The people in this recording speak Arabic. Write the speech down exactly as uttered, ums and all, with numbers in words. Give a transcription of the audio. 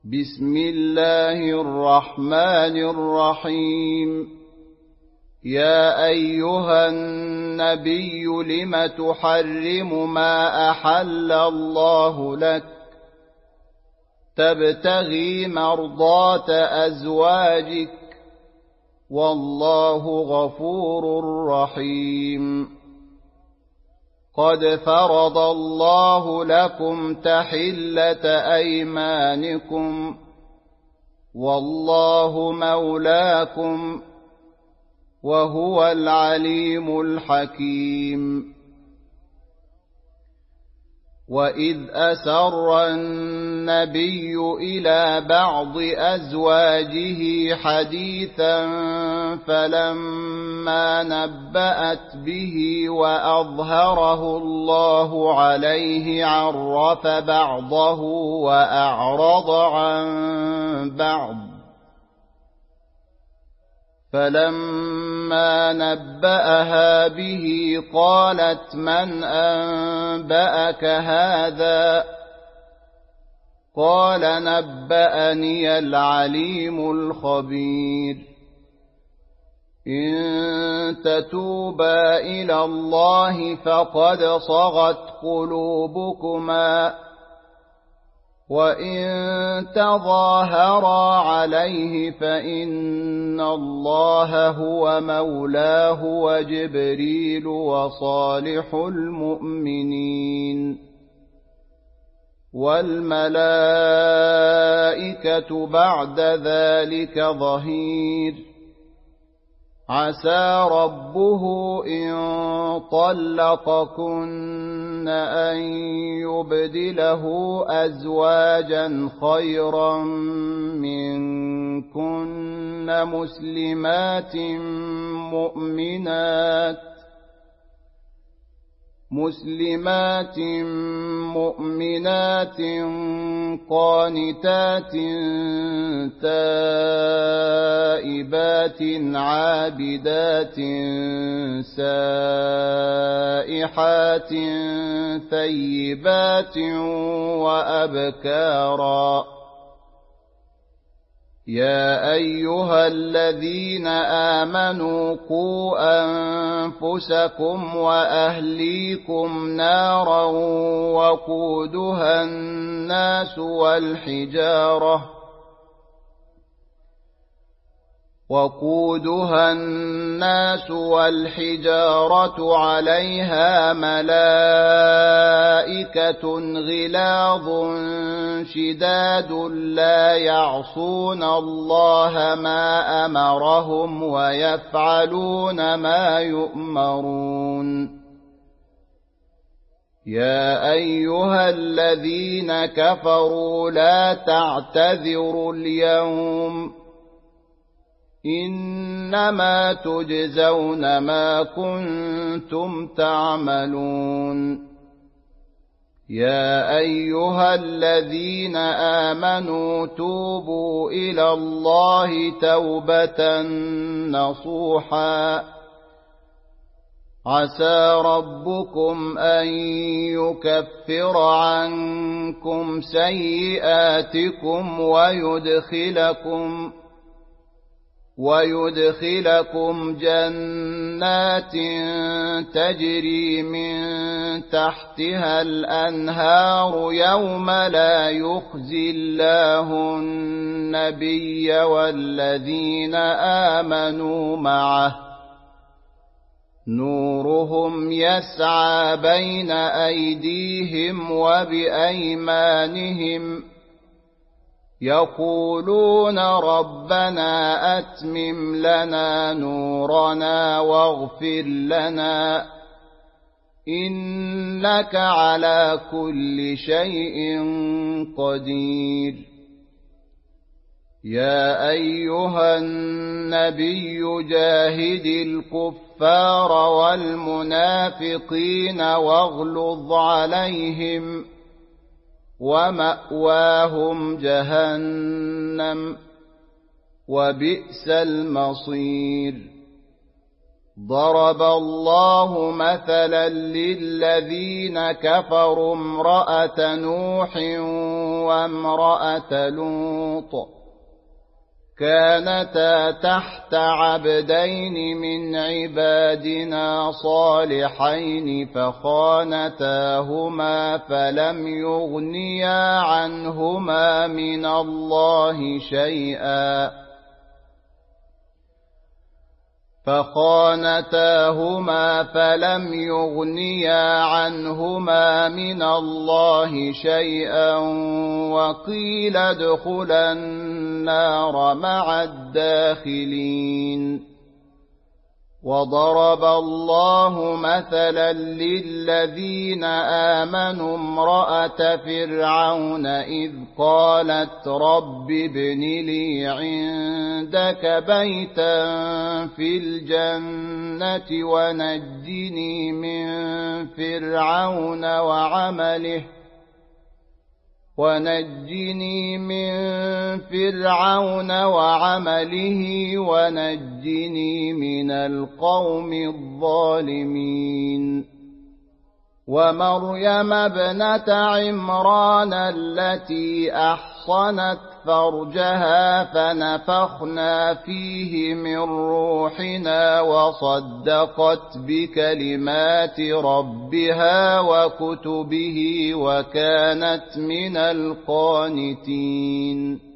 بسم الله الرحمن الرحيم. يا أيها النبي لم تحرم ما أحل الله لك تبتغي مرضات أزواجك والله غفور رحيم. قد فرض الله لكم تحلة أيمانكم والله مولاكم وهو العليم الحكيم. وإذ أسر النبي إلى بعض أزواجه حديثا فلما نبأت به وأظهره الله عليه عرف بعضه وأعرض عن بعض. فلما نبأها به قالت من أنبأك هذا؟ قال نبأني العليم الخبير. إن تتوبا إلى الله فقد صغت قلوبكما وإن تظاهرا عليه فإن الله هو مولاه وجبريل وصالح المؤمنين والملائكة بعد ذلك ظهير. عسى ربه إن طلقكن أن يبدله أزواجا خيرا منكن مسلمات مؤمنات مسلمات مؤمنات قانتات تائبات عابدات سائحات ثيبات وأبكارا. يا أيها الذين آمنوا قوا أنفسكم وأهليكم نارا وقودها الناس والحجارة وقودها الناس والحجارة عليها ملائكة غلاظ شداد لا يعصون الله ما أمرهم ويفعلون ما يؤمرون. يا أيها الذين كفروا لا تعتذروا اليوم إنما تجزون ما كنتم تعملون. يا أيها الذين آمنوا توبوا إلى الله توبة نصوحا عسى ربكم أن يكفر عنكم سيئاتكم ويدخلكم ويدخلكم جنات تجري من تحتها الأنهار يوم لا يخزي الله النبي والذين آمنوا معه نورهم يسعى بين أيديهم وبأيمانهم يقولون ربنا أتمم لنا نورنا واغفر لنا إنك على كل شيء قدير. يا أيها النبي جاهد الكفار والمنافقين واغلظ عليهم ومأواهم جهنم وبئس المصير. ضرب الله مثلا للذين كفروا امرأة نوح وامرأة لوط كانتا تحت عبدين من عبادنا صالحين فخانتاهما فلم يغنيا عنهما من الله شيئا فخانتاهما فلم يغنيا عنهما من الله شيئا وقيل ادخلا النار مع الداخلين وضرب الله مثلا للذين آمنوا امرأة فرعون إذ قالت رب ابن لي عندك بيتا في الجنة ونجني من فرعون وعمله ونجني من فرعون وعمله ونجني من القوم الظالمين ومريم ابنة عمران التي أحصنت فرجها فنفخنا فيه من روحنا وصدقت بكلمات ربها وكتبه وكانت من القانتين